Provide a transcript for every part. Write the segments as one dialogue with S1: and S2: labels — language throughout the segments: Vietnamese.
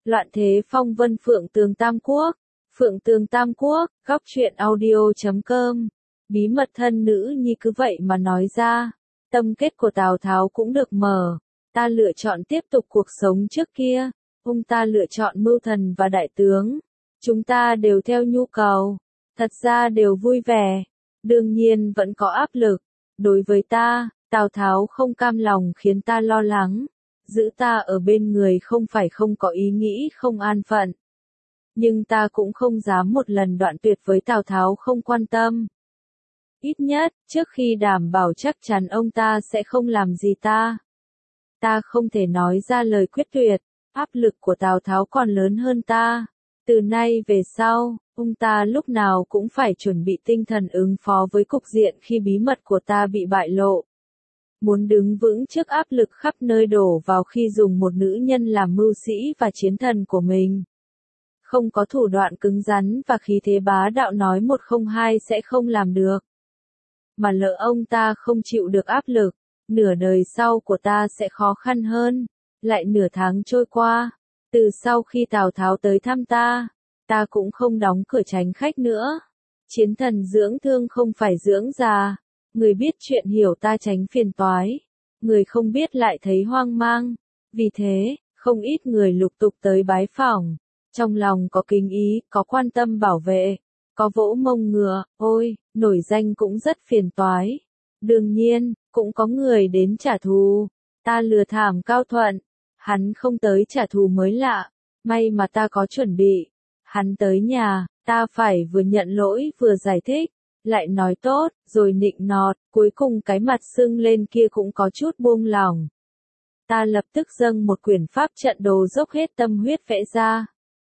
S1: Loạn thế phong vân Phượng Tường Tam Quốc. Phượng Tường Tam Quốc, góc truyện audio.com. Bí mật thân nữ nhi cứ vậy mà nói ra. Tâm kết của Tào Tháo cũng được mở. Ta lựa chọn tiếp tục cuộc sống trước kia. Ông ta lựa chọn mưu thần và đại tướng. Chúng ta đều theo nhu cầu. Thật ra đều vui vẻ. Đương nhiên vẫn có áp lực. Đối với ta, Tào Tháo không cam lòng khiến ta lo lắng. Giữ ta ở bên người không phải không có ý nghĩ không an phận. Nhưng ta cũng không dám một lần đoạn tuyệt với Tào Tháo không quan tâm. Ít nhất, trước khi đảm bảo chắc chắn ông ta sẽ không làm gì ta. Ta không thể nói ra lời quyết tuyệt, áp lực của Tào Tháo còn lớn hơn ta. Từ nay về sau, ông ta lúc nào cũng phải chuẩn bị tinh thần ứng phó với cục diện khi bí mật của ta bị bại lộ. Muốn đứng vững trước áp lực khắp nơi đổ vào khi dùng một nữ nhân làm mưu sĩ và chiến thần của mình. Không có thủ đoạn cứng rắn và khí thế bá đạo nói 102 sẽ không làm được. Mà lỡ ông ta không chịu được áp lực, nửa đời sau của ta sẽ khó khăn hơn. Lại nửa tháng trôi qua, từ sau khi Tào Tháo tới thăm ta cũng không đóng cửa tránh khách nữa. Chiến thần dưỡng thương không phải dưỡng già. Người biết chuyện hiểu ta tránh phiền toái. Người không biết lại thấy hoang mang. Vì thế, không ít người lục tục tới bái phỏng. Trong lòng có kính ý, có quan tâm bảo vệ, có vỗ mông ngựa, ôi, nổi danh cũng rất phiền toái. Đương nhiên, cũng có người đến trả thù. Ta lừa thảm Cao Thuận. Hắn không tới trả thù mới lạ. May mà ta có chuẩn bị. Hắn tới nhà, ta phải vừa nhận lỗi vừa giải thích. Lại nói tốt, rồi nịnh nọt, cuối cùng cái mặt sưng lên kia cũng có chút buông lỏng. Ta lập tức dâng một quyển pháp trận đồ dốc hết tâm huyết vẽ ra.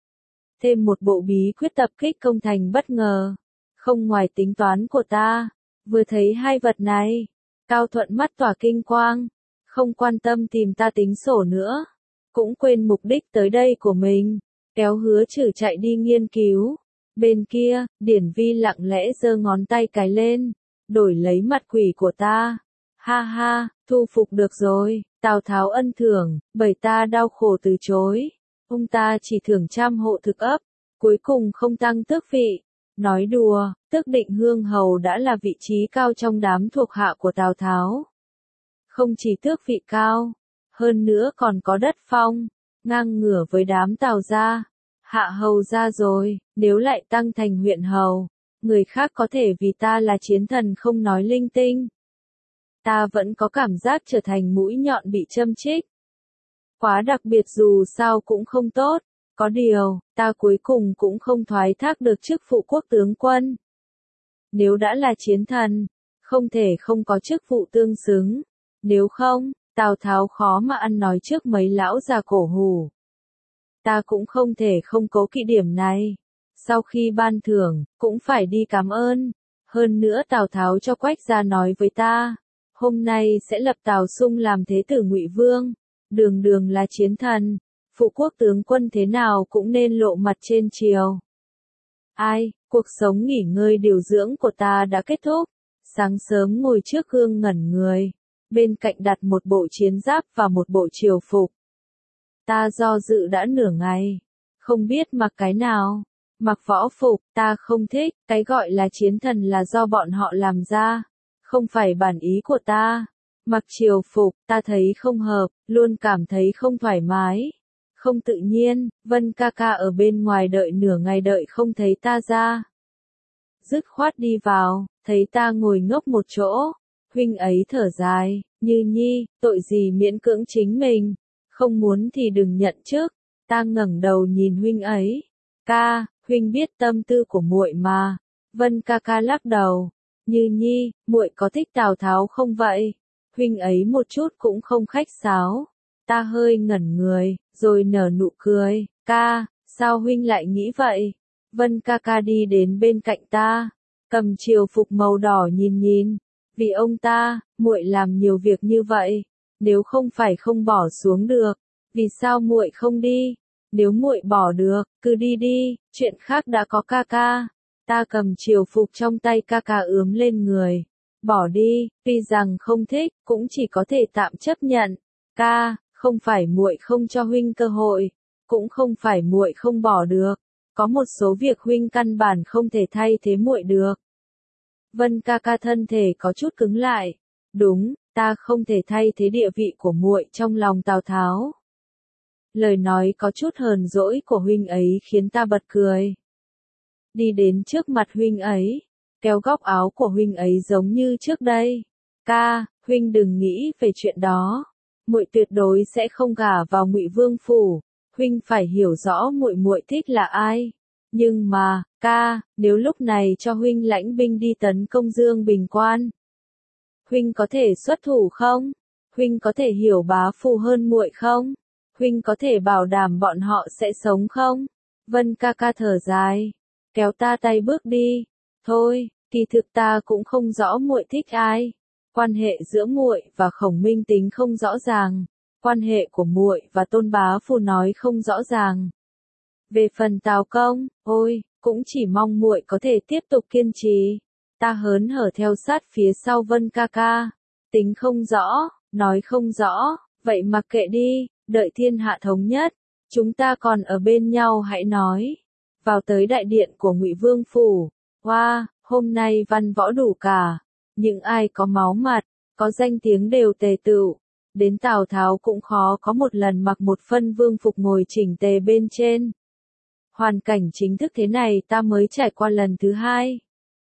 S1: Thêm một bộ bí quyết tập kích công thành bất ngờ. Không ngoài tính toán của ta. Vừa thấy hai vật này, Cao Thuận mắt tỏa kinh quang. Không quan tâm tìm ta tính sổ nữa. Cũng quên mục đích tới đây của mình. Kéo Hứa Trử chạy đi nghiên cứu. Bên kia, Điển Vi lặng lẽ giơ ngón tay cái lên, đổi lấy mặt quỷ của ta. Ha ha, thu phục được rồi, Tào Tháo ân thưởng, bởi ta đau khổ từ chối. Ông ta chỉ thưởng 100 hộ thực ấp, cuối cùng không tăng tước vị. Nói đùa, tước Định Hương Hầu đã là vị trí cao trong đám thuộc hạ của Tào Tháo. Không chỉ tước vị cao, hơn nữa còn có đất phong, ngang ngửa với đám Tào gia. Hạ hầu ra rồi, nếu lại tăng thành huyện hầu, người khác có thể vì ta là chiến thần không nói linh tinh. Ta vẫn có cảm giác trở thành mũi nhọn bị châm chích. Quá đặc biệt dù sao cũng không tốt, có điều, ta cuối cùng cũng không thoái thác được chức phụ quốc tướng quân. Nếu đã là chiến thần, không thể không có chức vụ tương xứng, nếu không, Tào Tháo khó mà ăn nói trước mấy lão già cổ hủ. Ta cũng không thể không cố kỵ điểm này. Sau khi ban thưởng, cũng phải đi cảm ơn. Hơn nữa Tào Tháo cho Quách gia nói với ta, hôm nay sẽ lập Tào Sung làm thế tử Ngụy Vương. Đường đường là chiến thần, phụ quốc tướng quân thế nào cũng nên lộ mặt trên triều. Ai, cuộc sống nghỉ ngơi điều dưỡng của ta đã kết thúc. Sáng sớm ngồi trước gương ngẩn người. Bên cạnh đặt một bộ chiến giáp và một bộ triều phục. Ta do dự đã nửa ngày, không biết mặc cái nào. Mặc võ phục, ta không thích, cái gọi là chiến thần là do bọn họ làm ra, không phải bản ý của ta. Mặc triều phục, ta thấy không hợp, luôn cảm thấy không thoải mái, không tự nhiên. Vân ca ca ở bên ngoài đợi nửa ngày đợi không thấy ta ra. Dứt khoát đi vào, thấy ta ngồi ngốc một chỗ. Huynh ấy thở dài, Như Nhi, tội gì miễn cưỡng chính mình. Không muốn thì đừng nhận trước. Ta ngẩng đầu nhìn huynh ấy. Ca, huynh biết tâm tư của muội mà. Vân ca ca lắc đầu. Như Nhi, muội có thích Tào Tháo không vậy? Huynh ấy một chút cũng không khách sáo. Ta hơi ngẩn người, rồi nở nụ cười. Ca, sao huynh lại nghĩ vậy? Vân ca ca đi đến bên cạnh ta, cầm triều phục màu đỏ nhìn nhìn. Vì ông ta, muội làm nhiều việc như vậy. Nếu không phải không bỏ xuống được, vì sao muội không đi? Nếu muội bỏ được, cứ đi đi, chuyện khác đã có ca ca. Ta cầm triều phục trong tay ca ca ướm lên người. Bỏ đi, tuy rằng không thích, cũng chỉ có thể tạm chấp nhận. Ca, không phải muội không cho huynh cơ hội, cũng không phải muội không bỏ được, có một số việc huynh căn bản không thể thay thế muội được. Vân ca ca thân thể có chút cứng lại. Đúng, ta không thể thay thế địa vị của muội trong lòng Tào Tháo. Lời nói có chút hờn dỗi của huynh ấy khiến ta bật cười. Đi đến trước mặt huynh ấy, kéo góc áo của huynh ấy giống như trước đây. Ca, huynh đừng nghĩ về chuyện đó. Muội tuyệt đối sẽ không gả vào Ngụy Vương phủ. Huynh phải hiểu rõ muội muội thích là ai. Nhưng mà, ca, nếu lúc này cho huynh lãnh binh đi tấn công Dương Bình Quan, huynh có thể xuất thủ không? Huynh có thể hiểu bá phụ hơn muội không? Huynh có thể bảo đảm bọn họ sẽ sống không? Vân ca ca thở dài, kéo ta tay bước đi. Thôi, kỳ thực ta cũng không rõ muội thích ai. Quan hệ giữa muội và Khổng Minh Tính không rõ ràng, quan hệ của muội và Tôn bá phụ nói không rõ ràng. Về phần Tào công, ôi, cũng chỉ mong muội có thể tiếp tục kiên trì. Ta hớn hở theo sát phía sau Vân ca ca. Tính không rõ, nói không rõ, vậy mặc kệ đi, đợi thiên hạ thống nhất, chúng ta còn ở bên nhau hãy nói. Vào tới đại điện của Ngụy Vương phủ, hoa, hôm nay văn võ đủ cả, những ai có máu mặt, có danh tiếng đều tề tựu. Đến Tào Tháo cũng khó có một lần mặc một phân vương phục ngồi chỉnh tề bên trên. Hoàn cảnh chính thức thế này ta mới trải qua lần thứ hai.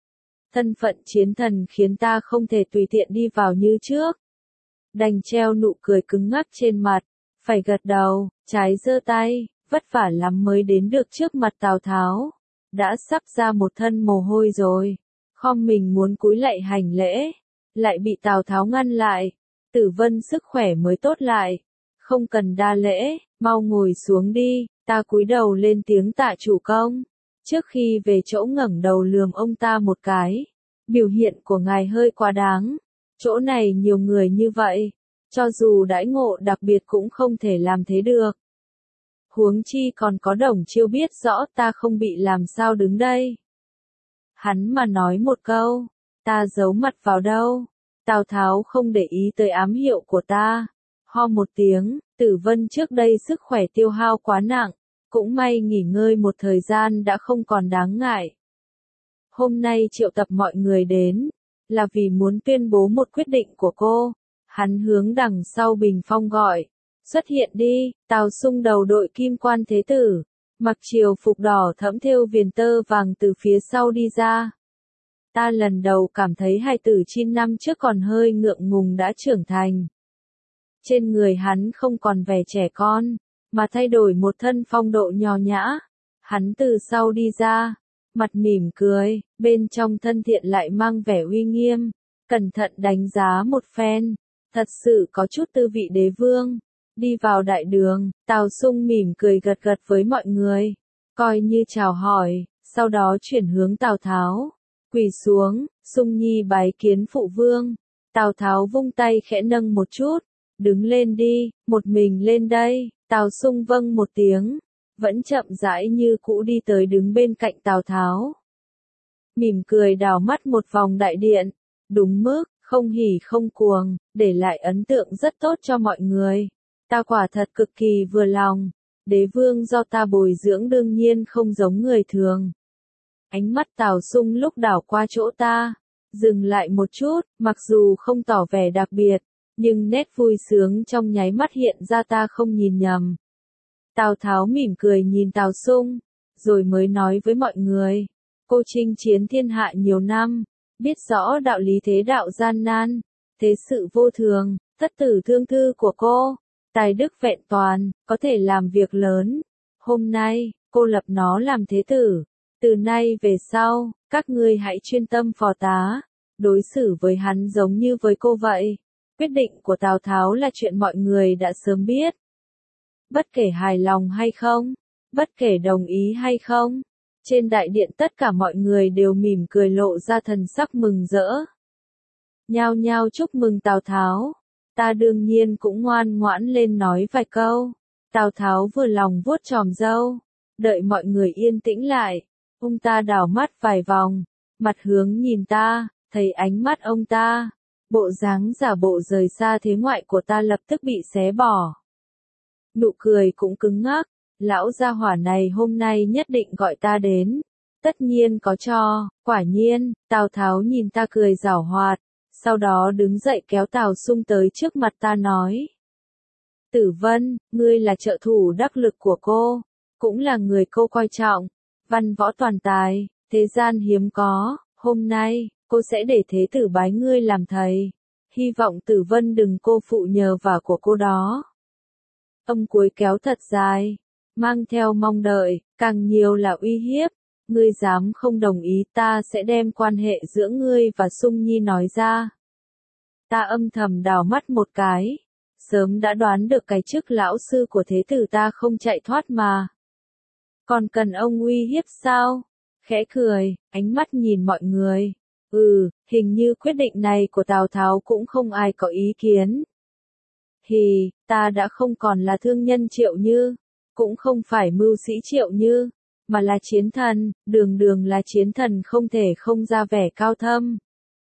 S1: Thân phận chiến thần khiến ta không thể tùy tiện đi vào như trước. Đành treo nụ cười cứng ngắc trên mặt, phải gật đầu, trái giơ tay, vất vả lắm mới đến được trước mặt Tào Tháo. Đã sắp ra một thân mồ hôi rồi, khom mình muốn cúi lạy hành lễ, lại bị Tào Tháo ngăn lại. Tử Vân sức khỏe mới tốt lại, không cần đa lễ, mau ngồi xuống đi. Ta cúi đầu lên tiếng tạ chủ công. Trước khi về chỗ ngẩng đầu lườm ông ta một cái. Biểu hiện của ngài hơi quá đáng. Chỗ này nhiều người như vậy, cho dù đãi ngộ đặc biệt cũng không thể làm thế được. Huống chi còn có Đồng Chiêu biết rõ ta không bị làm sao đứng đây. Hắn mà nói một câu, ta giấu mặt vào đâu. Tào Tháo không để ý tới ám hiệu của ta. Ho một tiếng, Tử Vân trước đây sức khỏe tiêu hao quá nặng. Cũng may nghỉ ngơi một thời gian đã không còn đáng ngại. Hôm nay triệu tập mọi người đến, là vì muốn tuyên bố một quyết định của cô. Hắn hướng đằng sau bình phong gọi. Xuất hiện đi, Tào Sung đầu đội kim quan thế tử. Mặc triều phục đỏ thẫm thêu viền tơ vàng từ phía sau đi ra. Ta lần đầu cảm thấy hài tử 9 năm trước còn hơi ngượng ngùng đã trưởng thành. Trên người hắn không còn vẻ trẻ con, mà thay đổi một thân phong độ nho nhã. Hắn từ sau đi ra, mặt mỉm cười, bên trong thân thiện lại mang vẻ uy nghiêm, cẩn thận đánh giá một phen, thật sự có chút tư vị đế vương. Đi vào đại đường, Tào Sung mỉm cười gật gật với mọi người, coi như chào hỏi, sau đó chuyển hướng Tào Tháo, quỳ xuống, Sung Nhi bái kiến phụ vương. Tào Tháo vung tay khẽ nâng một chút, đứng lên đi, một mình lên đây. Tào Sung vâng một tiếng, vẫn chậm rãi như cũ đi tới đứng bên cạnh Tào Tháo. Mỉm cười đảo mắt một vòng đại điện, đúng mức, không hỉ không cuồng, để lại ấn tượng rất tốt cho mọi người. Ta quả thật cực kỳ vừa lòng, đế vương do ta bồi dưỡng đương nhiên không giống người thường. Ánh mắt Tào Sung lúc đảo qua chỗ ta, dừng lại một chút, mặc dù không tỏ vẻ đặc biệt, nhưng nét vui sướng trong nháy mắt hiện ra ta không nhìn nhầm. Tào Tháo mỉm cười nhìn Tào Sung, rồi mới nói với mọi người, cô chinh chiến thiên hạ nhiều năm, biết rõ đạo lý thế đạo gian nan, thế sự vô thường, thất tử thương thư của cô, tài đức vẹn toàn, có thể làm việc lớn. Hôm nay, cô lập nó làm thế tử, từ nay về sau, các ngươi hãy chuyên tâm phò tá, đối xử với hắn giống như với cô vậy. Quyết định của Tào Tháo là chuyện mọi người đã sớm biết. Bất kể hài lòng hay không, bất kể đồng ý hay không, trên đại điện tất cả mọi người đều mỉm cười lộ ra thần sắc mừng rỡ. Nhao nhao chúc mừng Tào Tháo, ta đương nhiên cũng ngoan ngoãn lên nói vài câu. Tào Tháo vừa lòng vuốt chòm râu, đợi mọi người yên tĩnh lại, ông ta đảo mắt vài vòng, mặt hướng nhìn ta, thấy ánh mắt ông ta, bộ dáng giả bộ rời xa thế ngoại của ta lập tức bị xé bỏ. Nụ cười cũng cứng ngắc, lão gia hỏa này hôm nay nhất định gọi ta đến. Tất nhiên có cho, quả nhiên, Tào Tháo nhìn ta cười giảo hoạt, sau đó đứng dậy kéo Tào Sung tới trước mặt ta nói. Tử Vân, ngươi là trợ thủ đắc lực của cô, cũng là người cô coi trọng, văn võ toàn tài, thế gian hiếm có, hôm nay, cô sẽ để thế tử bái ngươi làm thầy, hy vọng Tử Vân đừng cô phụ nhờ vả của cô đó. Âm cuối kéo thật dài, mang theo mong đợi, càng nhiều là uy hiếp, ngươi dám không đồng ý ta sẽ đem quan hệ giữa ngươi và Sung Nhi nói ra. Ta âm thầm đào mắt một cái, sớm đã đoán được cái chức lão sư của thế tử ta không chạy thoát mà. Còn cần ông uy hiếp sao? Khẽ cười, ánh mắt nhìn mọi người. Hình như quyết định này của Tào Tháo cũng không ai có ý kiến. Ta đã không còn là thương nhân Triệu Như, cũng không phải mưu sĩ Triệu Như, mà là chiến thần, đường đường là chiến thần không thể không ra vẻ cao thâm.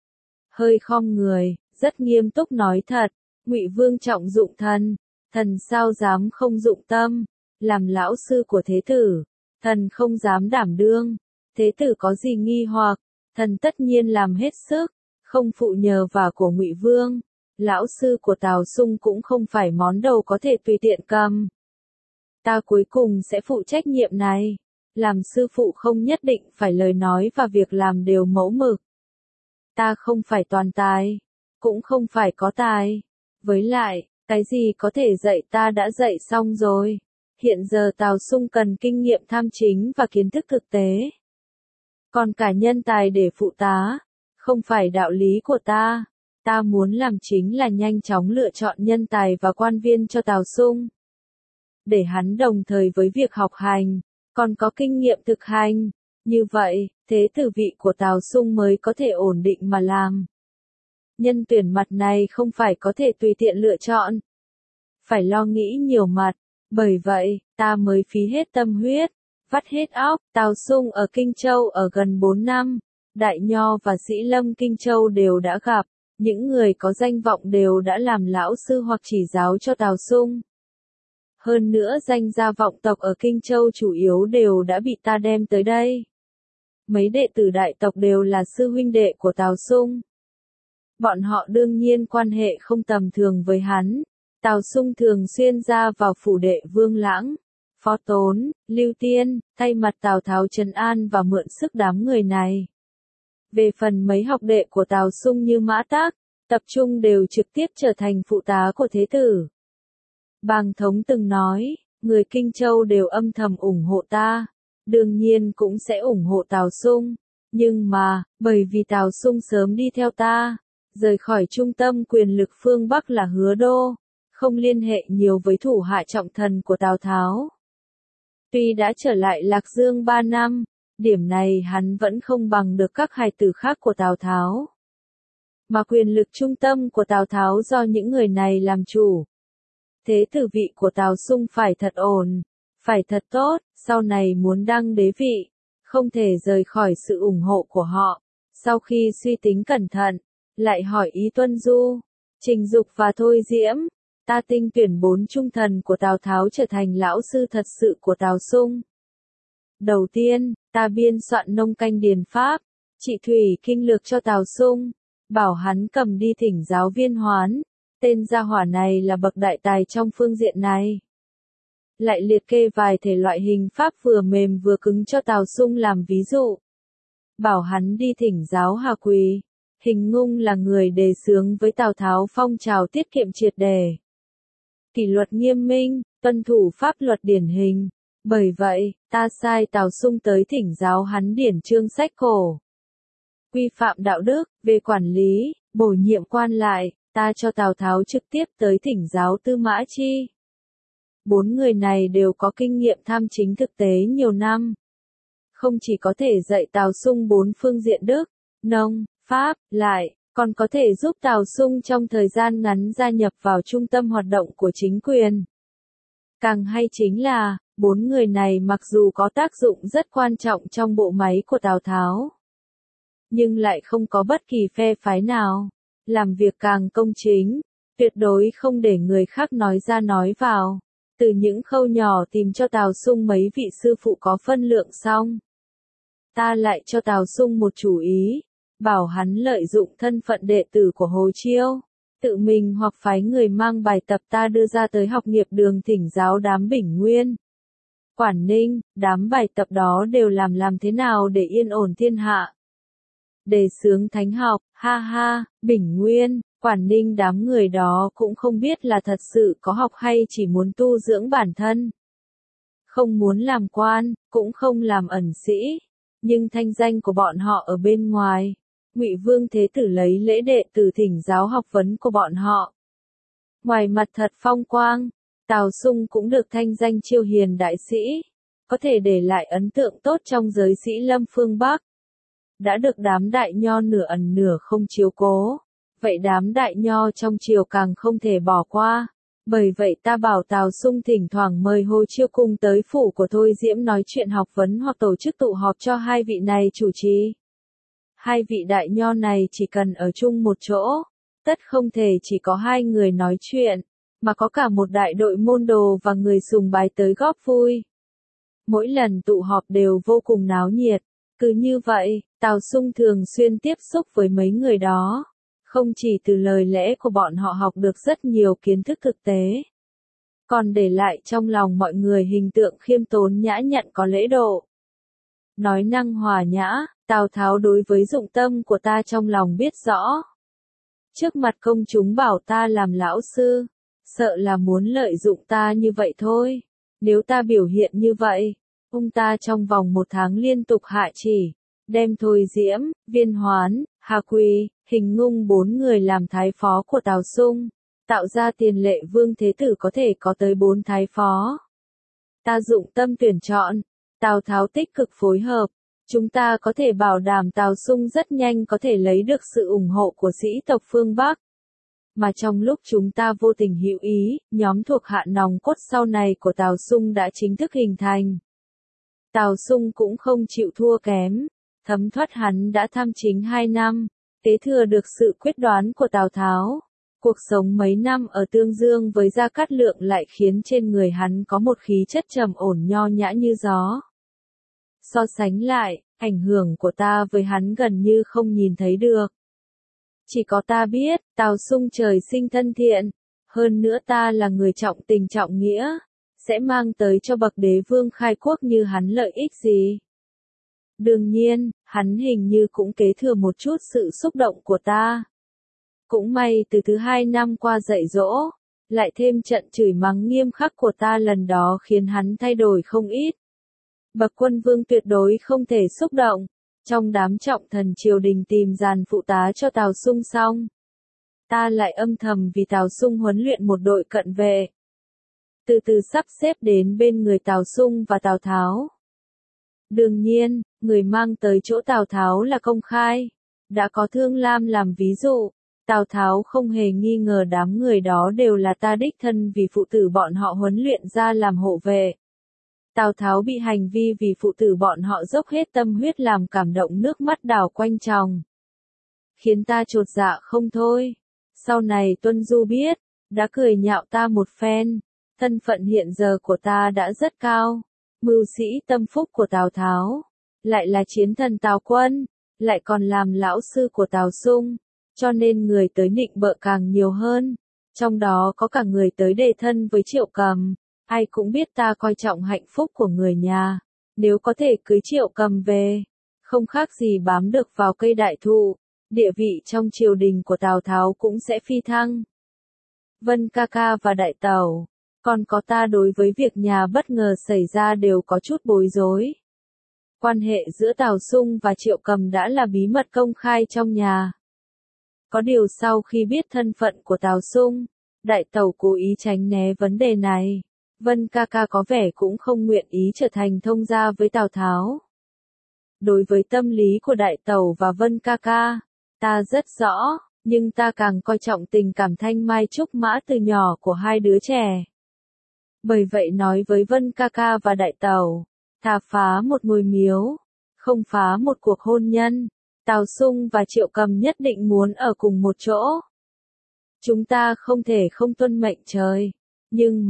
S1: Hơi khom người, rất nghiêm túc nói thật, Ngụy Vương trọng dụng thần, thần sao dám không dụng tâm, làm lão sư của thế tử, thần không dám đảm đương, thế tử có gì nghi hoặc, thần tất nhiên làm hết sức, không phụ nhờ vả của Ngụy Vương, lão sư của Tào Sung cũng không phải món đồ có thể tùy tiện cầm. Ta cuối cùng sẽ phụ trách nhiệm này, làm sư phụ không nhất định phải lời nói và việc làm đều mẫu mực. Ta không phải toàn tài, cũng không phải có tài. Với lại, cái gì có thể dạy ta đã dạy xong rồi. Hiện giờ Tào Sung cần kinh nghiệm tham chính và kiến thức thực tế. Còn cả nhân tài để phụ tá, không phải đạo lý của ta. Ta muốn làm chính là nhanh chóng lựa chọn nhân tài và quan viên cho Tào Sung. Để hắn đồng thời với việc học hành, còn có kinh nghiệm thực hành. Như vậy, thế tử vị của Tào Sung mới có thể ổn định mà làm. Nhân tuyển mặt này không phải có thể tùy tiện lựa chọn. Phải lo nghĩ nhiều mặt, bởi vậy, ta mới phí hết tâm huyết, vắt hết óc. Tào Sung ở Kinh Châu ở gần 4 năm, Đại Nho và Sĩ Lâm Kinh Châu đều đã gặp, những người có danh vọng đều đã làm lão sư hoặc chỉ giáo cho Tào Sung. Hơn nữa danh gia vọng tộc ở Kinh Châu chủ yếu đều đã bị ta đem tới đây. Mấy đệ tử đại tộc đều là sư huynh đệ của Tào Sung. Bọn họ đương nhiên quan hệ không tầm thường với hắn. Tào Sung thường xuyên ra vào phủ đệ Vương Lãng, Phó Tốn, Lưu Tiên, thay mặt Tào Tháo trấn an và mượn sức đám người này. Về phần mấy học đệ của Tào Sung như Mã Tác, Tập Trung đều trực tiếp trở thành phụ tá của thế tử. Bàng Thống từng nói, người Kinh Châu đều âm thầm ủng hộ ta, đương nhiên cũng sẽ ủng hộ Tào Sung, nhưng mà, bởi vì Tào Sung sớm đi theo ta, rời khỏi trung tâm quyền lực phương Bắc là Hứa Đô, không liên hệ nhiều với thủ hạ trọng thần của Tào Tháo. Tuy đã trở lại Lạc Dương 3 năm, điểm này hắn vẫn không bằng được các hài tử khác của Tào Tháo. Mà quyền lực trung tâm của Tào Tháo do những người này làm chủ. Thế tử vị của Tào Sung phải thật ổn, phải thật tốt, sau này muốn đăng đế vị, không thể rời khỏi sự ủng hộ của họ. Sau khi suy tính cẩn thận, lại hỏi ý Tuân Du, Trình Dục và Thôi Diễm, ta tinh tuyển 4 trung thần của Tào Tháo trở thành lão sư thật sự của Tào Sung. Đầu tiên, ta biên soạn nông canh điền pháp, trị thủy kinh lược cho Tào Sung, bảo hắn cầm đi thỉnh giáo Viên Hoán, tên gia hỏa này là bậc đại tài trong phương diện này. Lại liệt kê vài thể loại hình pháp vừa mềm vừa cứng cho Tào Sung làm ví dụ. Bảo hắn đi thỉnh giáo Hà Quỳ. Hình Ngung là người đề xướng với Tào Tháo phong trào tiết kiệm triệt đề. Kỷ luật nghiêm minh, tuân thủ pháp luật điển hình. Bởi vậy, ta sai Tào Sung tới thỉnh giáo hắn điển chương sách cổ. Quy phạm đạo đức, về quản lý, bổ nhiệm quan lại, ta cho Tào Tháo trực tiếp tới thỉnh giáo Tư Mã Chi. 4 người này đều có kinh nghiệm tham chính thực tế nhiều năm. Không chỉ có thể dạy Tào Sung 4 phương diện đức, nông, pháp, lại, còn có thể giúp Tào Sung trong thời gian ngắn gia nhập vào trung tâm hoạt động của chính quyền. Càng hay chính là, 4 người này mặc dù có tác dụng rất quan trọng trong bộ máy của Tào Tháo, nhưng lại không có bất kỳ phe phái nào, làm việc càng công chính, tuyệt đối không để người khác nói ra nói vào. Từ những khâu nhỏ tìm cho Tào Sung mấy vị sư phụ có phân lượng xong. Ta lại cho Tào Sung một chủ ý, bảo hắn lợi dụng thân phận đệ tử của Hồ Chiêu, tự mình hoặc phái người mang bài tập ta đưa ra tới học nghiệp đường thỉnh giáo đám Bình Nguyên, Quản Ninh, đám bài tập đó đều làm thế nào để yên ổn thiên hạ. Đề xướng thánh học, ha ha, Bình Nguyên, Quản Ninh đám người đó cũng không biết là thật sự có học hay chỉ muốn tu dưỡng bản thân. Không muốn làm quan, cũng không làm ẩn sĩ, nhưng thanh danh của bọn họ ở bên ngoài. Ngụy Vương Thế Tử lấy lễ đệ tử thỉnh giáo học vấn của bọn họ. Ngoài mặt thật phong quang, Tào Sung cũng được thanh danh chiêu hiền đại sĩ, có thể để lại ấn tượng tốt trong giới sĩ lâm phương Bắc. Đã được đám đại nho nửa ẩn nửa không chiếu cố, vậy đám đại nho trong triều càng không thể bỏ qua. Bởi vậy ta bảo Tào Sung thỉnh thoảng mời Hồ Chiêu cùng tới phủ của Thôi Diễm nói chuyện học vấn hoặc tổ chức tụ họp cho hai vị này chủ trì. Hai vị đại nho này chỉ cần ở chung một chỗ, tất không thể chỉ có hai người nói chuyện, mà có cả một đại đội môn đồ và người sùng bái tới góp vui. Mỗi lần tụ họp đều vô cùng náo nhiệt, cứ như vậy, Tào Sung thường xuyên tiếp xúc với mấy người đó. Không chỉ từ lời lẽ của bọn họ học được rất nhiều kiến thức thực tế, còn để lại trong lòng mọi người hình tượng khiêm tốn nhã nhặn có lễ độ. Nói năng hòa nhã, Tào Tháo đối với dụng tâm của ta trong lòng biết rõ. Trước mặt công chúng bảo ta làm lão sư, sợ là muốn lợi dụng ta như vậy thôi. Nếu ta biểu hiện như vậy, ông ta trong vòng 1 tháng liên tục hạ chỉ, đem Thôi Diễm, Viên Hoán, Hà Quỳ, Hình Ngung 4 người làm thái phó của Tào Sung, tạo ra tiền lệ Vương Thế Tử có thể có tới 4 thái phó. Ta dụng tâm tuyển chọn, Tào Tháo tích cực phối hợp, chúng ta có thể bảo đảm Tào Sung rất nhanh có thể lấy được sự ủng hộ của sĩ tộc phương Bắc. Mà trong lúc chúng ta vô tình hữu ý, nhóm thuộc hạ nòng cốt sau này của Tào Sung đã chính thức hình thành. Tào Sung cũng không chịu thua kém, thấm thoát hắn đã tham chính 2 năm, kế thừa được sự quyết đoán của Tào Tháo. Cuộc sống mấy năm ở Tương Dương với Gia Cát Lượng lại khiến trên người hắn có một khí chất trầm ổn nho nhã như gió. So sánh lại, ảnh hưởng của ta với hắn gần như không nhìn thấy được. Chỉ có ta biết, Tào Sung trời sinh thân thiện, hơn nữa ta là người trọng tình trọng nghĩa, sẽ mang tới cho bậc đế vương khai quốc như hắn lợi ích gì. Đương nhiên, hắn hình như cũng kế thừa một chút sự xúc động của ta. Cũng may từ thứ 2 năm qua dạy dỗ, lại thêm trận chửi mắng nghiêm khắc của ta lần đó khiến hắn thay đổi không ít. Bậc quân vương tuyệt đối không thể xúc động. Trong đám trọng thần triều đình tìm dàn phụ tá cho Tào Sung xong, ta lại âm thầm vì Tào Sung huấn luyện một đội cận vệ. Từ từ sắp xếp đến bên người Tào Sung và Tào Tháo. Đương nhiên, người mang tới chỗ Tào Tháo là công khai. Đã có Thương Lam làm ví dụ, Tào Tháo không hề nghi ngờ đám người đó đều là ta đích thân vì phụ tử bọn họ huấn luyện ra làm hộ vệ. Tào Tháo bị hành vi vì phụ tử bọn họ dốc hết tâm huyết làm cảm động nước mắt đảo quanh tròng. Khiến ta chột dạ không thôi. Sau này Tuân Du biết, đã cười nhạo ta một phen. Thân phận hiện giờ của ta đã rất cao. Mưu sĩ tâm phúc của Tào Tháo. Lại là chiến thần Tào Quân. Lại còn làm lão sư của Tào Sung. Cho nên người tới nịnh bợ càng nhiều hơn. Trong đó có cả người tới đề thân với Triệu Cầm. Ai cũng biết ta coi trọng hạnh phúc của người nhà. Nếu có thể cưới Triệu Cầm về, không khác gì bám được vào cây đại thụ, địa vị trong triều đình của Tào Tháo cũng sẽ phi thăng. Vân ca ca và đại tẩu, còn có ta đối với việc nhà bất ngờ xảy ra đều có chút bối rối. Quan hệ giữa Tào Sung và Triệu Cầm đã là bí mật công khai trong nhà. Có điều sau khi biết thân phận của Tào Sung, đại tẩu cố ý tránh né vấn đề này. Vân ca ca có vẻ cũng không nguyện ý trở thành thông gia với Tào Tháo. Đối với tâm lý của đại tẩu và Vân ca ca, ta rất rõ, nhưng ta càng coi trọng tình cảm thanh mai trúc mã từ nhỏ của hai đứa trẻ. Bởi vậy nói với Vân ca ca và đại tẩu, thà phá một ngôi miếu, không phá một cuộc hôn nhân. Tào Sung và Triệu Cầm nhất định muốn ở cùng một chỗ. Chúng ta không thể không tuân mệnh trời. Nhưng mà,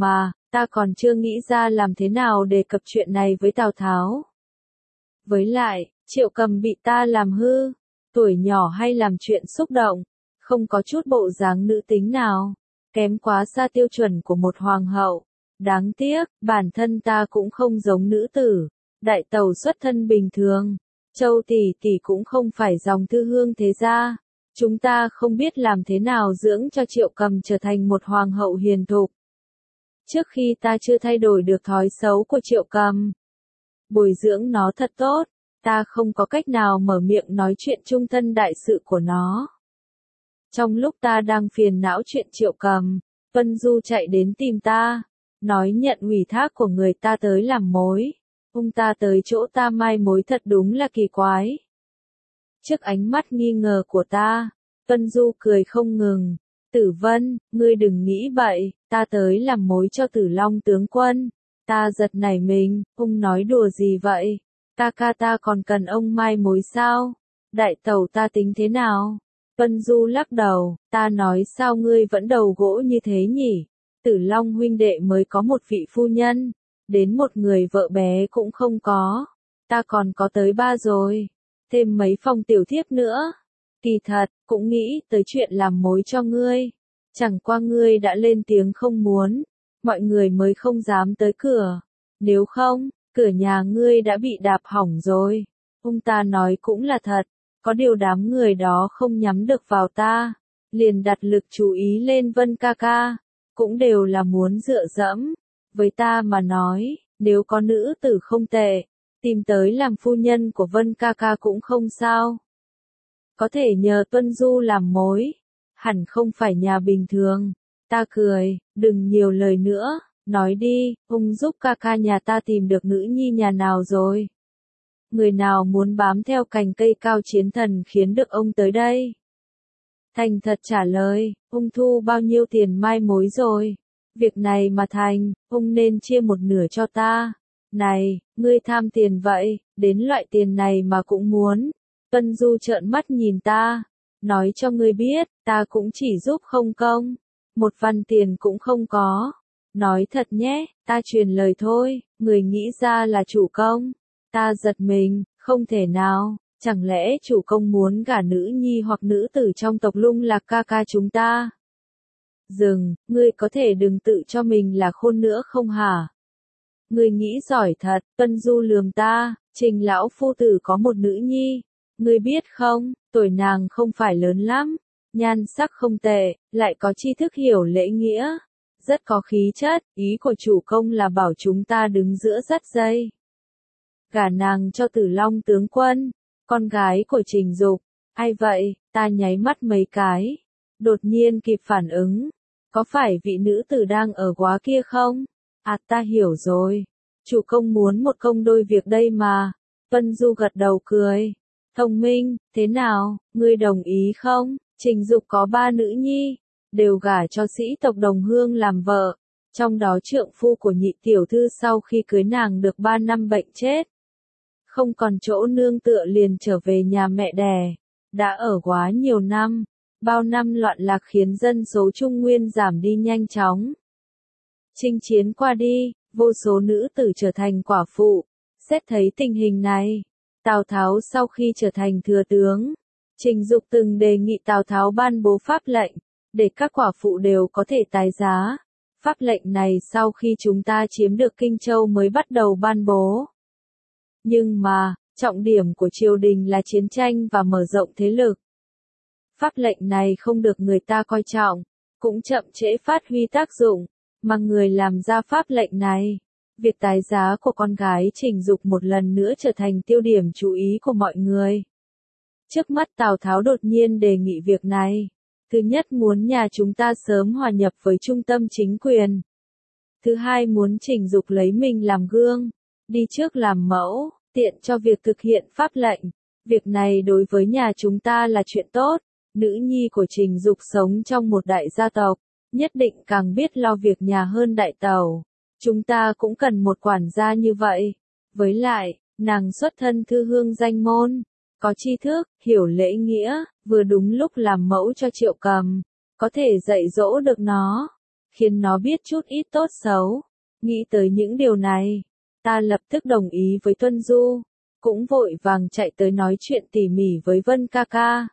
S1: Ta còn chưa nghĩ ra làm thế nào đề cập chuyện này với Tào Tháo. Với lại, Triệu Cầm bị ta làm hư, tuổi nhỏ hay làm chuyện xúc động, không có chút bộ dáng nữ tính nào, kém quá xa tiêu chuẩn của một hoàng hậu. Đáng tiếc, bản thân ta cũng không giống nữ tử, đại tẩu xuất thân bình thường, Châu tỷ tỷ cũng không phải dòng thư hương thế gia. Chúng ta không biết làm thế nào dưỡng cho Triệu Cầm trở thành một hoàng hậu hiền thục. Trước khi ta chưa thay đổi được thói xấu của Triệu Cầm, bồi dưỡng nó thật tốt, ta không có cách nào mở miệng nói chuyện trung thân đại sự của nó. Trong lúc ta đang phiền não chuyện Triệu Cầm, Vân Du chạy đến tìm ta, nói nhận ủy thác của người ta tới làm mối. Ông ta tới chỗ ta mai mối thật đúng là kỳ quái. Trước ánh mắt nghi ngờ của ta, Vân Du cười không ngừng. Tử Vân, ngươi đừng nghĩ bậy, ta tới làm mối cho Tử Long tướng quân. Ta giật nảy mình, ông nói đùa gì vậy? Ca ca ta còn cần ông mai mối sao? Đại tẩu ta tính thế nào? Vân Du lắc đầu, ta nói sao ngươi vẫn đầu gỗ như thế nhỉ? Tử Long huynh đệ mới có một vị phu nhân, đến một người vợ bé cũng không có. Ta còn có tới 3 rồi, thêm mấy phòng tiểu thiếp nữa. Kỳ thật, cũng nghĩ tới chuyện làm mối cho ngươi. Chẳng qua ngươi đã lên tiếng không muốn, mọi người mới không dám tới cửa. Nếu không, cửa nhà ngươi đã bị đạp hỏng rồi. Ông ta nói cũng là thật, có điều đám người đó không nhắm được vào ta, liền đặt lực chú ý lên Vân ca ca, cũng đều là muốn dựa dẫm. Với ta mà nói, nếu có nữ tử không tệ, tìm tới làm phu nhân của Vân ca ca cũng không sao. Có thể nhờ Tuân Du làm mối, hẳn không phải nhà bình thường. Ta cười, đừng nhiều lời nữa, nói đi, ông giúp ca ca nhà ta tìm được nữ nhi nhà nào rồi. Người nào muốn bám theo cành cây cao chiến thần khiến được ông tới đây. Thành thật trả lời, ông thu bao nhiêu tiền mai mối rồi. Việc này mà thành, ông nên chia một nửa cho ta. Này, ngươi tham tiền vậy, đến loại tiền này mà cũng muốn. Vân Du trợn mắt nhìn ta, nói cho ngươi biết, ta cũng chỉ giúp không công, một văn tiền cũng không có. Nói thật nhé, ta truyền lời thôi, người nghĩ ra là chủ công. Ta giật mình, không thể nào, chẳng lẽ chủ công muốn gả nữ nhi hoặc nữ tử trong tộc Lung Lạc ca ca chúng ta? Dừng, ngươi có thể đừng tự cho mình là khôn nữa không hả? Ngươi nghĩ giỏi thật, Vân Du lườm ta, Trình lão phu tử có một nữ nhi. Ngươi biết không, tuổi nàng không phải lớn lắm, nhan sắc không tệ, lại có tri thức hiểu lễ nghĩa, rất có khí chất, ý của chủ công là bảo chúng ta đứng giữa dắt dây. Gả nàng cho Tử Long tướng quân, con gái của Trình Dục. Ai vậy? Ta nháy mắt mấy cái, đột nhiên kịp phản ứng, có phải vị nữ tử đang ở góa kia không? À ta hiểu rồi, chủ công muốn một công đôi việc đây mà. Vân Du gật đầu cười. Thông minh, thế nào, ngươi đồng ý không? Trình Dục có 3 nữ nhi, đều gả cho sĩ tộc đồng hương làm vợ, trong đó trượng phu của nhị tiểu thư sau khi cưới nàng được 3 năm bệnh chết. Không còn chỗ nương tựa liền trở về nhà mẹ đẻ, đã ở góa nhiều năm, bao năm loạn lạc khiến dân số Trung Nguyên giảm đi nhanh chóng. Chinh chiến qua đi, vô số nữ tử trở thành quả phụ, xét thấy tình hình này. Tào Tháo sau khi trở thành thừa tướng, Trình Dục từng đề nghị Tào Tháo ban bố pháp lệnh, để các quả phụ đều có thể tái giá. Pháp lệnh này sau khi chúng ta chiếm được Kinh Châu mới bắt đầu ban bố. Nhưng mà, trọng điểm của triều đình là chiến tranh và mở rộng thế lực. Pháp lệnh này không được người ta coi trọng, cũng chậm trễ phát huy tác dụng, mà người làm ra pháp lệnh này. Việc tái giá của con gái Trình Dục một lần nữa trở thành tiêu điểm chú ý của mọi người. Trước mắt Tào Tháo đột nhiên đề nghị việc này. Thứ nhất muốn nhà chúng ta sớm hòa nhập với trung tâm chính quyền. Thứ hai muốn Trình Dục lấy mình làm gương, đi trước làm mẫu, tiện cho việc thực hiện pháp lệnh. Việc này đối với nhà chúng ta là chuyện tốt. Nữ nhi của Trình Dục sống trong một đại gia tộc, nhất định càng biết lo việc nhà hơn đại tẩu. Chúng ta cũng cần một quản gia như vậy. Với lại, nàng xuất thân thư hương danh môn, có tri thức, hiểu lễ nghĩa, vừa đúng lúc làm mẫu cho Triệu Cầm, có thể dạy dỗ được nó, khiến nó biết chút ít tốt xấu. Nghĩ tới những điều này, ta lập tức đồng ý với Tuân Du, cũng vội vàng chạy tới nói chuyện tỉ mỉ với Vân ca ca.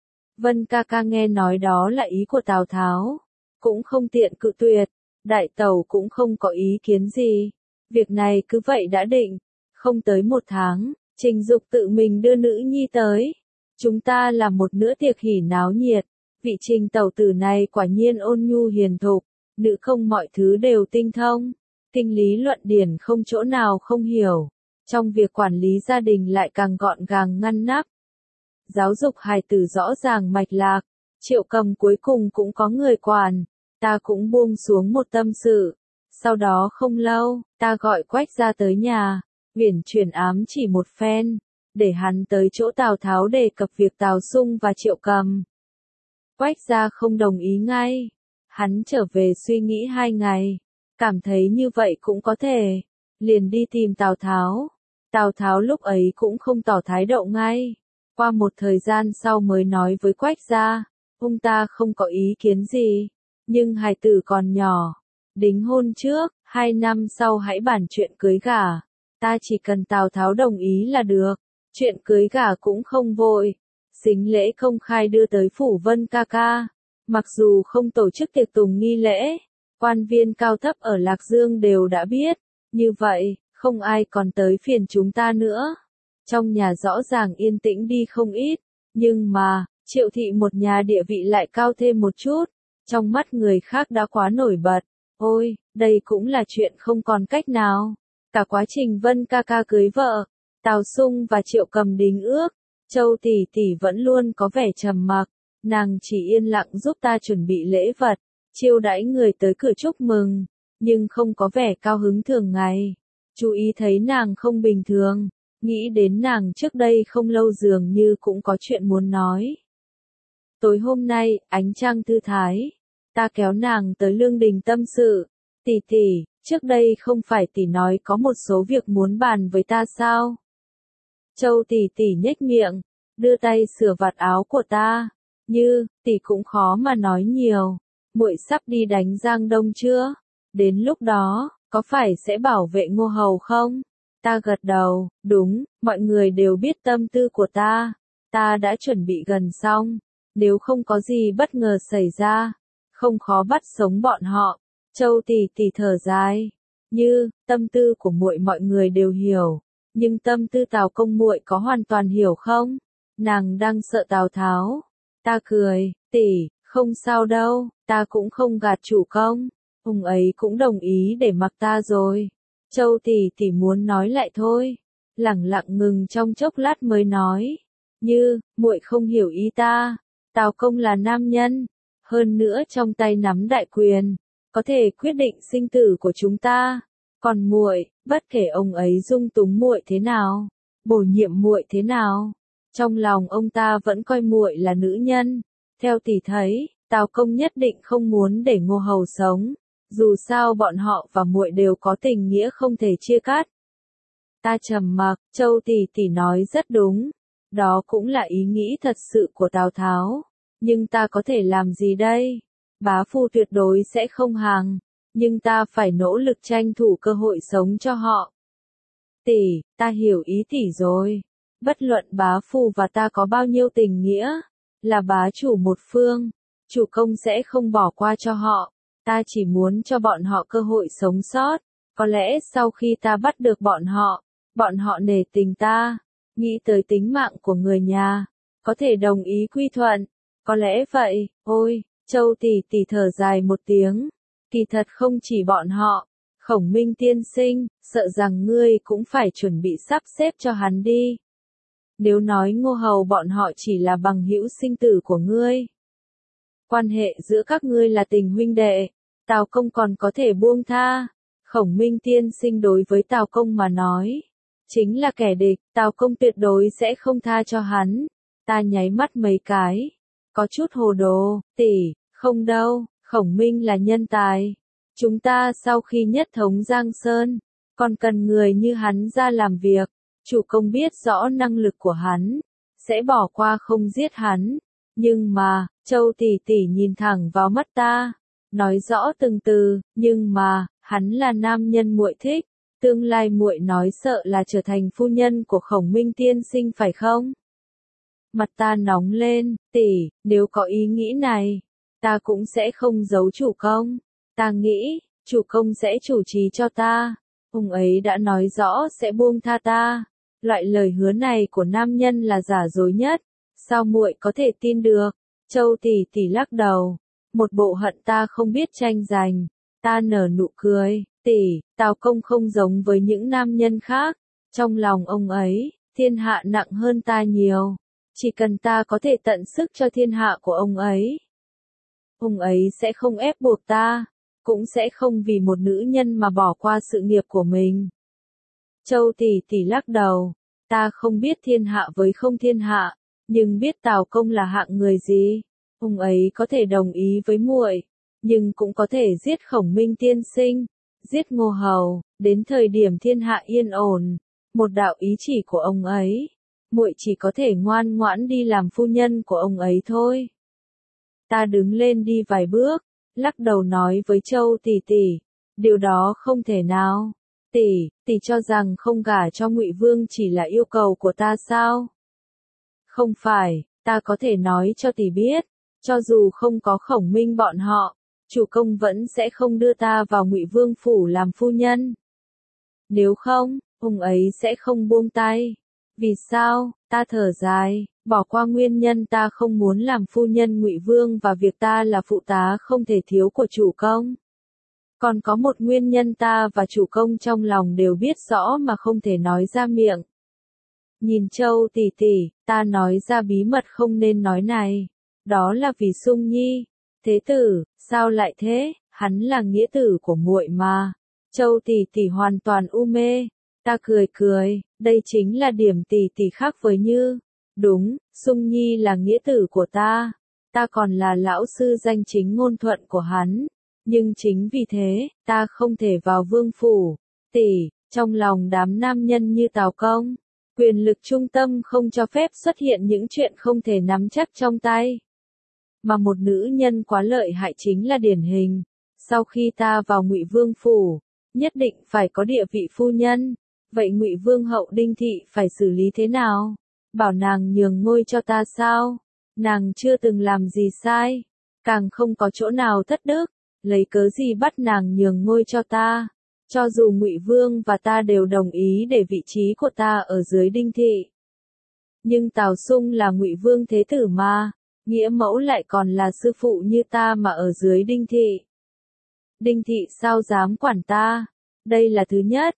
S1: Vân ca ca nghe nói đó là ý của Tào Tháo, cũng không tiện cự tuyệt, đại tẩu cũng không có ý kiến gì. Việc này cứ vậy đã định, không tới 1 tháng, Trình Dục tự mình đưa nữ nhi tới. Chúng ta làm một bữa tiệc hỉ náo nhiệt, vị Trình tẩu tử này quả nhiên ôn nhu hiền thục, nữ không mọi thứ đều tinh thông, kinh lý luận điển không chỗ nào không hiểu, trong việc quản lý gia đình lại càng gọn gàng ngăn nắp. Giáo dục hài tử rõ ràng mạch lạc, Triệu Cầm cuối cùng cũng có người quản, ta cũng buông xuống một tâm sự. Sau đó không lâu, ta gọi Quách gia tới nhà, uyển chuyển ám chỉ một phen, để hắn tới chỗ Tào Tháo đề cập việc Tào Sung và Triệu Cầm. Quách gia không đồng ý ngay, hắn trở về suy nghĩ 2 ngày, cảm thấy như vậy cũng có thể, liền đi tìm Tào Tháo. Tào Tháo lúc ấy cũng không tỏ thái độ ngay, qua một thời gian sau mới nói với Quách gia, ông ta không có ý kiến gì, nhưng hài tử còn nhỏ, đính hôn trước, 2 năm sau hãy bàn chuyện cưới gả, ta chỉ cần Tào Tháo đồng ý là được, chuyện cưới gả cũng không vội, sính lễ công khai đưa tới phủ Vân ca ca, mặc dù không tổ chức tiệc tùng nghi lễ, quan viên cao thấp ở Lạc Dương đều đã biết, như vậy, không ai còn tới phiền chúng ta nữa. Trong nhà rõ ràng yên tĩnh đi không ít, nhưng mà, Triệu thị một nhà địa vị lại cao thêm một chút, trong mắt người khác đã quá nổi bật. Ôi, đây cũng là chuyện không còn cách nào. Cả quá trình Vân ca ca cưới vợ, Tào Sung và Triệu Cầm đính ước, Châu tỷ tỷ vẫn luôn có vẻ trầm mặc, nàng chỉ yên lặng giúp ta chuẩn bị lễ vật, chiêu đãi người tới cửa chúc mừng, nhưng không có vẻ cao hứng thường ngày. Chú ý thấy nàng không bình thường, nghĩ đến nàng trước đây không lâu dường như cũng có chuyện muốn nói. Tối hôm nay, ánh trăng thư thái, ta kéo nàng tới Lương Đình tâm sự, tỷ tỷ, trước đây không phải tỷ nói có một số việc muốn bàn với ta sao? Châu tỷ tỷ nhếch miệng, đưa tay sửa vạt áo của ta, như, tỷ cũng khó mà nói nhiều, muội sắp đi đánh Giang Đông chưa? Đến lúc đó, có phải sẽ bảo vệ Ngô Hầu không? Ta gật đầu, đúng, mọi người đều biết tâm tư của ta đã chuẩn bị gần xong, nếu không có gì bất ngờ xảy ra, không khó bắt sống bọn họ. Châu tỷ tỷ thở dài, như, tâm tư của muội mọi người đều hiểu, nhưng tâm tư Tào công muội có hoàn toàn hiểu không? Nàng đang sợ Tào Tháo. Ta cười, tỷ, không sao đâu, ta cũng không gạt chủ công, ông ấy cũng đồng ý để mặc ta rồi. Châu tỷ tỷ muốn nói lại thôi, lẳng lặng ngừng trong chốc lát mới nói, như, muội không hiểu ý ta, Tào công là nam nhân, hơn nữa trong tay nắm đại quyền, có thể quyết định sinh tử của chúng ta, còn muội, bất kể ông ấy dung túng muội thế nào, bổ nhiệm muội thế nào, trong lòng ông ta vẫn coi muội là nữ nhân. Theo tỷ thấy, Tào công nhất định không muốn để Ngô Hầu sống. Dù sao bọn họ và muội đều có tình nghĩa không thể chia cắt. Ta trầm mặc, Châu tỷ tỷ nói rất đúng. Đó cũng là ý nghĩ thật sự của Tào Tháo. Nhưng ta có thể làm gì đây? Bá phu tuyệt đối sẽ không hàng. Nhưng ta phải nỗ lực tranh thủ cơ hội sống cho họ. Tỷ, ta hiểu ý tỷ rồi. Bất luận bá phu và ta có bao nhiêu tình nghĩa, là bá chủ một phương, chủ công sẽ không bỏ qua cho họ. Ta chỉ muốn cho bọn họ cơ hội sống sót, có lẽ sau khi ta bắt được bọn họ nể tình ta, nghĩ tới tính mạng của người nhà, có thể đồng ý quy thuận, có lẽ vậy. Ôi, Châu tỷ tỷ thở dài một tiếng, kỳ thật không chỉ bọn họ, Khổng Minh tiên sinh, sợ rằng ngươi cũng phải chuẩn bị sắp xếp cho hắn đi. Nếu nói Ngô Hầu bọn họ chỉ là bằng hữu sinh tử của ngươi, quan hệ giữa các ngươi là tình huynh đệ, Tào công còn có thể buông tha. Khổng Minh tiên sinh đối với Tào công mà nói, chính là kẻ địch, Tào công tuyệt đối sẽ không tha cho hắn. Ta nháy mắt mấy cái, có chút hồ đồ, tỷ, không đâu, Khổng Minh là nhân tài. Chúng ta sau khi nhất thống Giang Sơn, còn cần người như hắn ra làm việc. Chủ công biết rõ năng lực của hắn, sẽ bỏ qua không giết hắn. Nhưng mà, Châu tỷ tỷ nhìn thẳng vào mắt ta, nói rõ từng từ, nhưng mà, Hắn là nam nhân muội thích, tương lai muội nói sợ là trở thành phu nhân của Khổng Minh tiên sinh phải không? Mặt ta nóng lên, tỷ, nếu có ý nghĩ này, ta cũng sẽ không giấu chủ công. Ta nghĩ, chủ công sẽ chủ trì cho ta. Ông ấy đã nói rõ sẽ buông tha ta. Loại lời hứa này của nam nhân là giả dối nhất. Sao muội có thể tin được? Châu tỷ tỷ lắc đầu. Một bộ hận ta không biết tranh giành. Ta nở nụ cười. Tỷ, Tào công không giống với những nam nhân khác. Trong lòng ông ấy, thiên hạ nặng hơn ta nhiều. Chỉ cần ta có thể tận sức cho thiên hạ của ông ấy sẽ không ép buộc ta, cũng sẽ không vì một nữ nhân mà bỏ qua sự nghiệp của mình. Châu tỷ tỷ lắc đầu, ta không biết thiên hạ với không thiên hạ, nhưng biết Tào công là hạng người gì. Ông ấy có thể đồng ý với muội, nhưng cũng có thể giết Khổng Minh tiên sinh, giết Ngô Hầu, đến thời điểm thiên hạ yên ổn, một đạo ý chỉ của ông ấy, muội chỉ có thể ngoan ngoãn đi làm phu nhân của ông ấy thôi. Ta đứng lên đi vài bước, lắc đầu nói với Châu tỷ tỷ, điều đó không thể nào. Tỷ cho rằng không gả cho Ngụy Vương chỉ là yêu cầu của ta sao? Không phải, ta có thể nói cho tỷ biết, cho dù không có Khổng Minh bọn họ, chủ công vẫn sẽ không đưa ta vào Ngụy Vương phủ làm phu nhân. Nếu không, ông ấy sẽ không buông tay. Vì sao? Ta thở dài, bỏ qua nguyên nhân ta không muốn làm phu nhân Ngụy Vương và việc ta là phụ tá không thể thiếu của chủ công. Còn có một nguyên nhân ta và chủ công trong lòng đều biết rõ mà không thể nói ra miệng. Nhìn Châu tỷ tỷ, ta nói ra bí mật không nên nói này. Đó là vì Sung Nhi. Thế tử, sao lại thế? Hắn là nghĩa tử của muội mà. Châu tỷ tỷ hoàn toàn u mê. Ta cười, đây chính là điểm tỷ tỷ khác với Như. Đúng, Sung Nhi là nghĩa tử của ta. Ta còn là lão sư danh chính ngôn thuận của hắn. Nhưng chính vì thế, ta không thể vào vương phủ. Tỷ, trong lòng đám nam nhân như Tào công, quyền lực trung tâm không cho phép xuất hiện những chuyện không thể nắm chắc trong tay. Mà một nữ nhân quá lợi hại chính là điển hình. Sau khi ta vào Ngụy Vương phủ, nhất định phải có địa vị phu nhân. Vậy Ngụy Vương hậu Đinh Thị phải xử lý thế nào? Bảo nàng nhường ngôi cho ta sao? Nàng chưa từng làm gì sai, càng không có chỗ nào thất đức, lấy cớ gì bắt nàng nhường ngôi cho ta? Cho dù Ngụy Vương và ta đều đồng ý để vị trí của ta ở dưới Đinh Thị, nhưng Tào Sung là Ngụy Vương thế tử mà, nghĩa mẫu lại còn là sư phụ như ta mà ở dưới Đinh Thị. Đinh Thị sao dám quản ta? Đây là thứ nhất.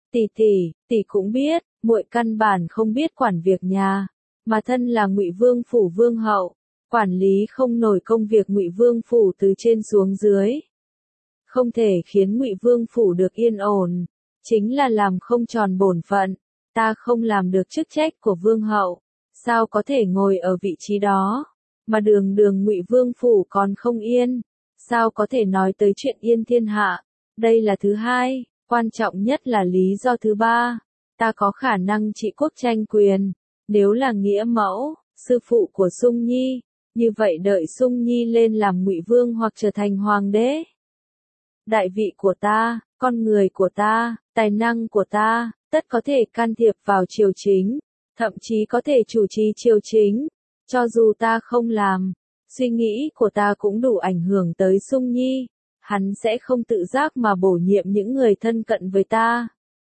S1: Tỷ cũng biết, muội căn bản không biết quản việc nhà, mà thân là Ngụy Vương phủ vương hậu, quản lý không nổi công việc Ngụy Vương phủ từ trên xuống dưới. Không thể khiến Ngụy Vương phủ được yên ổn, chính là làm không tròn bổn phận. Ta không làm được chức trách của vương hậu, sao có thể ngồi ở vị trí đó? Mà đường Ngụy Vương phủ còn không yên, sao có thể nói tới chuyện yên thiên hạ? Đây là thứ hai. Quan trọng nhất là lý do thứ ba, ta có khả năng trị quốc tranh quyền, nếu là nghĩa mẫu, sư phụ của Sung Nhi, như vậy đợi Sung Nhi lên làm Ngụy Vương hoặc trở thành hoàng đế. Đại vị của ta, con người của ta, tài năng của ta, tất có thể can thiệp vào triều chính, thậm chí có thể chủ trì triều chính, cho dù ta không làm, suy nghĩ của ta cũng đủ ảnh hưởng tới Sung Nhi. Hắn sẽ không tự giác mà bổ nhiệm những người thân cận với ta.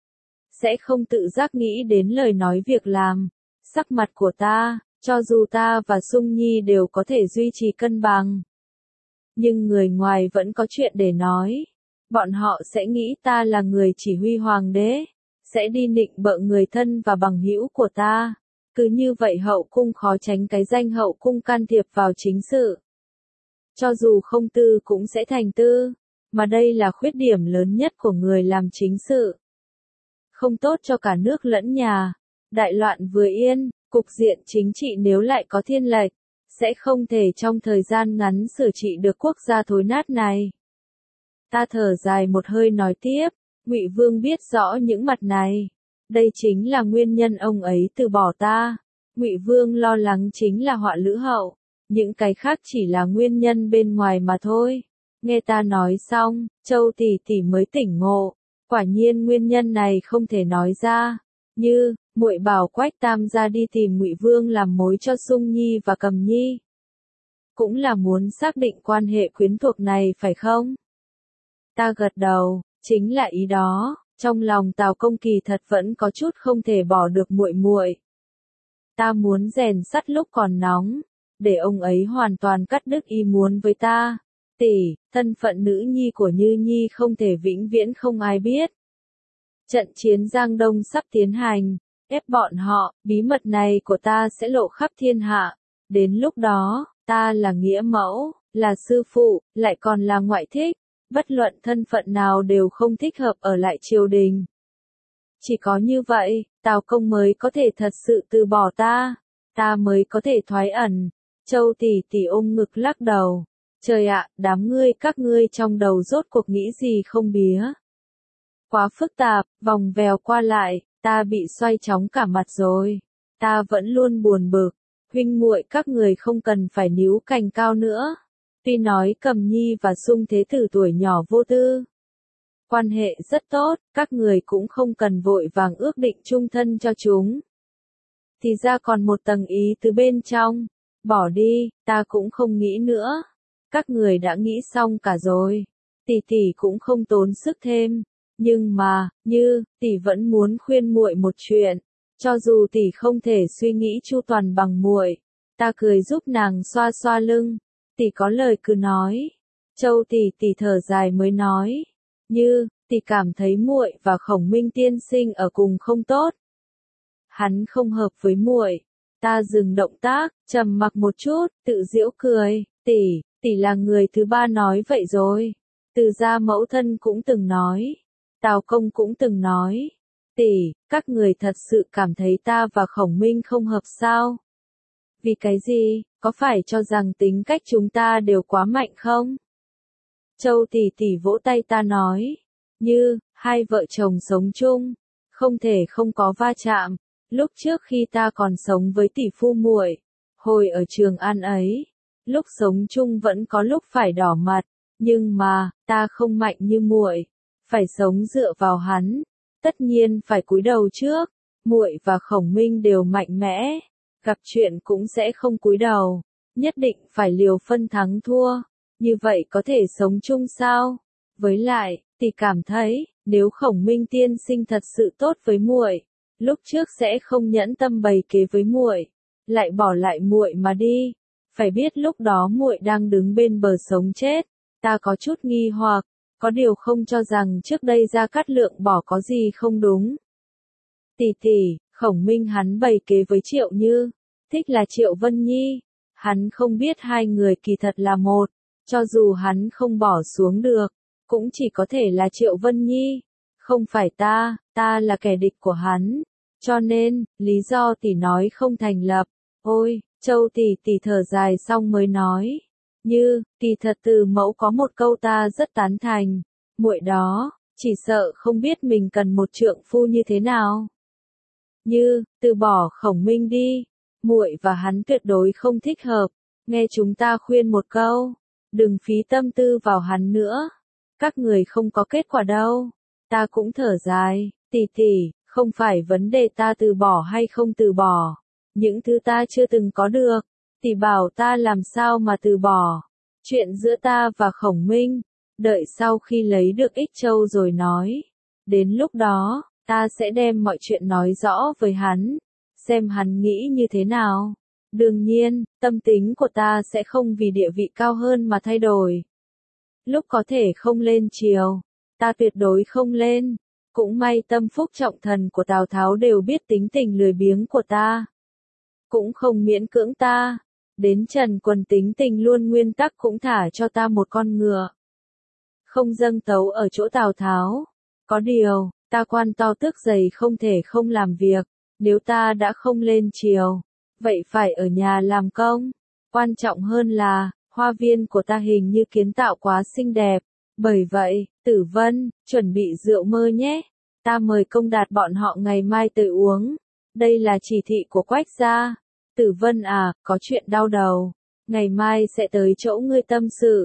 S1: Sẽ không tự giác nghĩ đến lời nói việc làm, sắc mặt của ta, cho dù ta và Sung Nhi đều có thể duy trì cân bằng. Nhưng người ngoài vẫn có chuyện để nói. Bọn họ sẽ nghĩ ta là người chỉ huy hoàng đế, sẽ đi nịnh bợ người thân và bằng hữu của ta. Cứ như vậy hậu cung khó tránh cái danh hậu cung can thiệp vào chính sự. Cho dù không tư cũng sẽ thành tư, mà đây là khuyết điểm lớn nhất của người làm chính sự. Không tốt cho cả nước lẫn nhà. Đại loạn vừa yên, cục diện chính trị nếu lại có thiên lệch, sẽ không thể trong thời gian ngắn sửa trị được quốc gia thối nát này. Ta thở dài một hơi nói tiếp, Ngụy Vương biết rõ những mặt này. Đây chính là nguyên nhân ông ấy từ bỏ ta. Ngụy Vương lo lắng chính là họa lữ hậu. Những cái khác chỉ là nguyên nhân bên ngoài mà thôi. Nghe ta nói xong, Châu tỷ tỷ mới tỉnh ngộ, quả nhiên nguyên nhân này không thể nói ra. Như, muội bảo Quách Tam gia đi tìm Ngụy Vương làm mối cho Sung Nhi và Cầm Nhi. Cũng là muốn xác định quan hệ quyến thuộc này phải không? Ta gật đầu, chính là ý đó, trong lòng Tào Công kỳ thật vẫn có chút không thể bỏ được muội muội. Ta muốn rèn sắt lúc còn nóng, để ông ấy hoàn toàn cắt đứt ý muốn với ta. Tỷ, thân phận nữ nhi của Như Nhi không thể vĩnh viễn không ai biết. Trận chiến Giang Đông sắp tiến hành, ép bọn họ, bí mật này của ta sẽ lộ khắp thiên hạ. Đến lúc đó, ta là nghĩa mẫu, là sư phụ, lại còn là ngoại thích. Bất luận thân phận nào đều không thích hợp ở lại triều đình. Chỉ có như vậy, Tào Công mới có thể thật sự từ bỏ ta. Ta mới có thể thoái ẩn. Châu tỷ tỷ ôm ngực lắc đầu. Trời ạ, đám ngươi các ngươi trong đầu rốt cuộc nghĩ gì không bía. Quá phức tạp, vòng vèo qua lại, ta bị xoay chóng cả mặt rồi. Ta vẫn luôn buồn bực, huynh muội các người không cần phải níu cành cao nữa. Tuy nói Cầm Nhi và Sung Thế Tử tuổi nhỏ vô tư. Quan hệ rất tốt, các người cũng không cần vội vàng ước định chung thân cho chúng. Thì ra còn một tầng ý từ bên trong. Bỏ đi, ta cũng không nghĩ nữa. Các người đã nghĩ xong cả rồi. Tỷ tỷ cũng không tốn sức thêm. Nhưng mà, Như, tỷ vẫn muốn khuyên muội một chuyện. Cho dù tỷ không thể suy nghĩ chu toàn bằng muội, ta cười giúp nàng xoa xoa lưng. Tỷ có lời cứ nói. Châu tỷ tỷ thở dài mới nói. Như, tỷ cảm thấy muội và Khổng Minh tiên sinh ở cùng không tốt. Hắn không hợp với muội. Ta dừng động tác, trầm mặc một chút, tự giễu cười. Tỷ là người thứ ba nói vậy rồi. Từ gia mẫu thân cũng từng nói. Tào Công cũng từng nói. Tỷ, các người thật sự cảm thấy ta và Khổng Minh không hợp sao? Vì cái gì, có phải cho rằng tính cách chúng ta đều quá mạnh không? Châu tỷ tỷ vỗ tay ta nói. Như, hai vợ chồng sống chung, không thể không có va chạm. Lúc trước khi ta còn sống với tỷ phu muội, hồi ở Trường An ấy, lúc sống chung vẫn có lúc phải đỏ mặt, nhưng mà, ta không mạnh như muội, phải sống dựa vào hắn, tất nhiên phải cúi đầu trước. Muội và Khổng Minh đều mạnh mẽ, gặp chuyện cũng sẽ không cúi đầu, nhất định phải liều phân thắng thua, như vậy có thể sống chung sao? Với lại, tỷ cảm thấy, nếu Khổng Minh tiên sinh thật sự tốt với muội, lúc trước sẽ không nhẫn tâm bày kế với muội, lại bỏ lại muội mà đi. Phải biết lúc đó muội đang đứng bên bờ sống chết. Ta có chút nghi hoặc, có điều không cho rằng trước đây Gia Cát Lượng bỏ có gì không đúng. Tỷ, Khổng Minh hắn bày kế với Triệu Như, thích là Triệu Vân Nhi. Hắn không biết hai người kỳ thật là một, cho dù hắn không bỏ xuống được, cũng chỉ có thể là Triệu Vân Nhi. Không phải ta là kẻ địch của hắn. Cho nên, lý do tỷ nói không thành lập. Ôi, Châu tỷ thở dài xong mới nói. Như, kỳ thật Từ mẫu có một câu ta rất tán thành. Muội đó, chỉ sợ không biết mình cần một trượng phu như thế nào. Như, từ bỏ Khổng Minh đi. Muội và hắn tuyệt đối không thích hợp. Nghe chúng ta khuyên một câu. Đừng phí tâm tư vào hắn nữa. Các người không có kết quả đâu. Ta cũng thở dài. Tỷ, không phải vấn đề ta từ bỏ hay không từ bỏ. Những thứ ta chưa từng có được. Tỷ bảo ta làm sao mà từ bỏ. Chuyện giữa ta và Khổng Minh, đợi sau khi lấy được Ích Châu rồi nói. Đến lúc đó, ta sẽ đem mọi chuyện nói rõ với hắn, xem hắn nghĩ như thế nào. Đương nhiên, tâm tính của ta sẽ không vì địa vị cao hơn mà thay đổi. Lúc có thể không lên triều, ta tuyệt đối không lên. Cũng may tâm phúc trọng thần của Tào Tháo đều biết tính tình lười biếng của ta. Cũng không miễn cưỡng ta. Đến Trần Quần tính tình luôn nguyên tắc cũng thả cho ta một con ngựa. Không dâng tấu ở chỗ Tào Tháo. Có điều, ta quan to tước dày không thể không làm việc. Nếu ta đã không lên triều, vậy phải ở nhà làm công. Quan trọng hơn là, hoa viên của ta hình như kiến tạo quá xinh đẹp. Bởi vậy, Tử Vân, chuẩn bị rượu mơ nhé. Ta mời Công Đạt bọn họ ngày mai tới uống. Đây là chỉ thị của Quách gia. Tử Vân à, có chuyện đau đầu. Ngày mai sẽ tới chỗ ngươi tâm sự.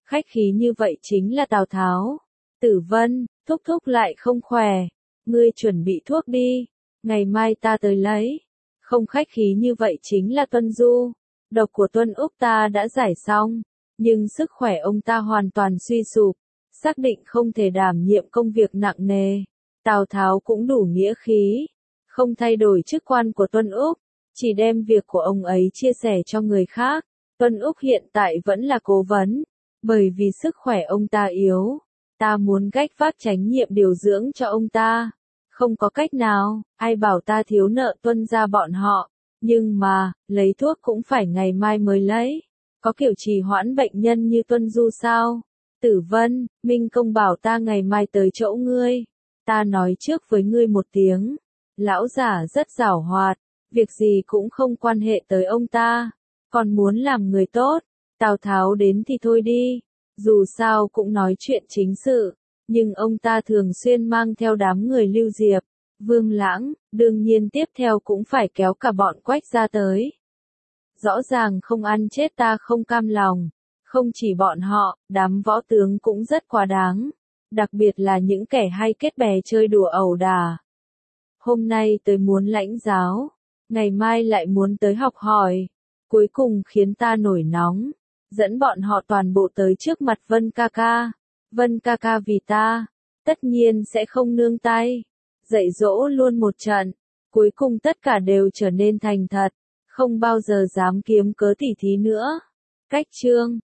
S1: Khách khí như vậy chính là Tào Tháo. Tử Vân, thúc thúc lại không khỏe. Ngươi chuẩn bị thuốc đi. Ngày mai ta tới lấy. Không khách khí như vậy chính là Tuân Du. Độc của Tuân Úc ta đã giải xong. Nhưng sức khỏe ông ta hoàn toàn suy sụp. Xác định không thể đảm nhiệm công việc nặng nề. Tào Tháo cũng đủ nghĩa khí. Không thay đổi chức quan của Tuân Úc. Chỉ đem việc của ông ấy chia sẻ cho người khác. Tuân Úc hiện tại vẫn là cố vấn. Bởi vì sức khỏe ông ta yếu. Ta muốn gách vác trách nhiệm điều dưỡng cho ông ta. Không có cách nào, ai bảo ta thiếu nợ Tuân gia bọn họ. Nhưng mà, lấy thuốc cũng phải ngày mai mới lấy. Có kiểu trì hoãn bệnh nhân như Tuân Du sao? Tử Vân, Minh Công bảo ta ngày mai tới chỗ ngươi. Ta nói trước với ngươi một tiếng. Lão giả rất giảo hoạt. Việc gì cũng không quan hệ tới ông ta. Còn muốn làm người tốt. Tào Tháo đến thì thôi đi. Dù sao cũng nói chuyện chính sự. Nhưng ông ta thường xuyên mang theo đám người Lưu Diệp, Vương Lãng, đương nhiên tiếp theo cũng phải kéo cả bọn Quách ra tới. Rõ ràng không ăn chết ta không cam lòng. Không chỉ bọn họ, đám võ tướng cũng rất quá đáng. Đặc biệt là những kẻ hay kết bè chơi đùa ẩu đả. Hôm nay tới muốn lãnh giáo. Ngày mai lại muốn tới học hỏi. Cuối cùng khiến ta nổi nóng. Dẫn bọn họ toàn bộ tới trước mặt Vân ca ca. Vân ca ca vì ta, tất nhiên sẽ không nương tay. Dạy dỗ luôn một trận. Cuối cùng tất cả đều trở nên thành thật. Không bao giờ dám kiếm cớ tỉ thí nữa. Cách chương